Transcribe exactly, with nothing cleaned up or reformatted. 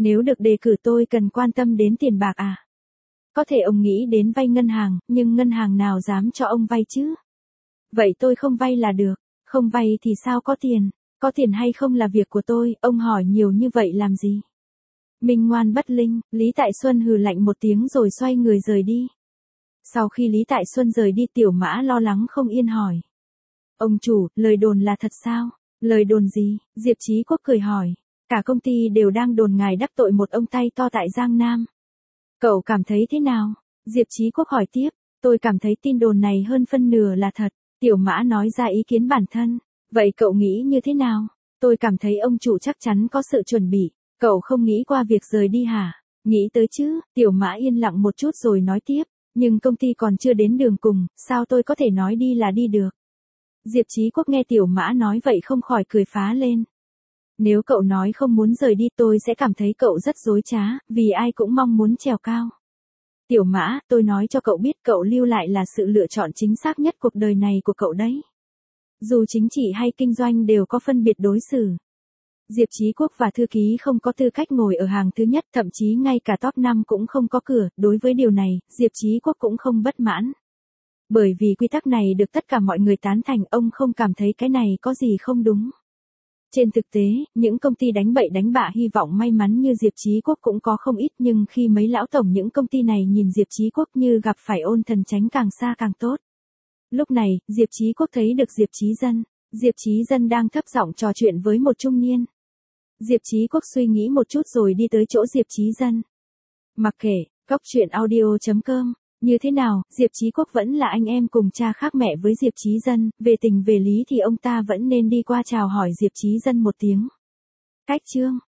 Nếu được đề cử tôi cần quan tâm đến tiền bạc à? Có thể ông nghĩ đến vay ngân hàng, nhưng ngân hàng nào dám cho ông vay chứ? Vậy tôi không vay là được, không vay thì sao có tiền, có tiền hay không là việc của tôi, ông hỏi nhiều như vậy làm gì? Minh ngoan bất linh, Lý Tại Xuân hừ lạnh một tiếng rồi xoay người rời đi. Sau khi Lý Tại Xuân rời đi Tiểu Mã lo lắng không yên hỏi. Ông chủ, lời đồn là thật sao? Lời đồn gì? Diệp Chí Quốc cười hỏi. Cả công ty đều đang đồn ngài đắc tội một ông tay to tại Giang Nam. Cậu cảm thấy thế nào? Diệp Chí Quốc hỏi tiếp. Tôi cảm thấy tin đồn này hơn phân nửa là thật. Tiểu Mã nói ra ý kiến bản thân. Vậy cậu nghĩ như thế nào? Tôi cảm thấy ông chủ chắc chắn có sự chuẩn bị. Cậu không nghĩ qua việc rời đi hả? Nghĩ tới chứ, Tiểu Mã yên lặng một chút rồi nói tiếp. Nhưng công ty còn chưa đến đường cùng, sao tôi có thể nói đi là đi được? Diệp Chí Quốc nghe Tiểu Mã nói vậy không khỏi cười phá lên. Nếu cậu nói không muốn rời đi tôi sẽ cảm thấy cậu rất dối trá, vì ai cũng mong muốn trèo cao. Tiểu Mã, tôi nói cho cậu biết cậu lưu lại là sự lựa chọn chính xác nhất cuộc đời này của cậu đấy. Dù chính trị hay kinh doanh đều có phân biệt đối xử. Diệp Chí Quốc và thư ký không có tư cách ngồi ở hàng thứ nhất, thậm chí ngay cả top năm cũng không có cửa, đối với điều này, Diệp Chí Quốc cũng không bất mãn. Bởi vì quy tắc này được tất cả mọi người tán thành, ông không cảm thấy cái này có gì không đúng. Trên thực tế, những công ty đánh bậy đánh bạ hy vọng may mắn như Diệp Chí Quốc cũng có không ít, nhưng khi mấy lão tổng những công ty này nhìn Diệp Chí Quốc như gặp phải ôn thần tránh càng xa càng tốt. Lúc này, Diệp Chí Quốc thấy được Diệp Chí Dân. Diệp Chí Dân đang thấp giọng trò chuyện với một trung niên. Diệp Chí Quốc suy nghĩ một chút rồi đi tới chỗ Diệp Chí Dân. Mặc kệ, cóc truyện audio chấm com. Như thế nào, Diệp Chí Quốc vẫn là anh em cùng cha khác mẹ với Diệp Chí Dân, về tình về lý thì ông ta vẫn nên đi qua chào hỏi Diệp Chí Dân một tiếng. Cách chương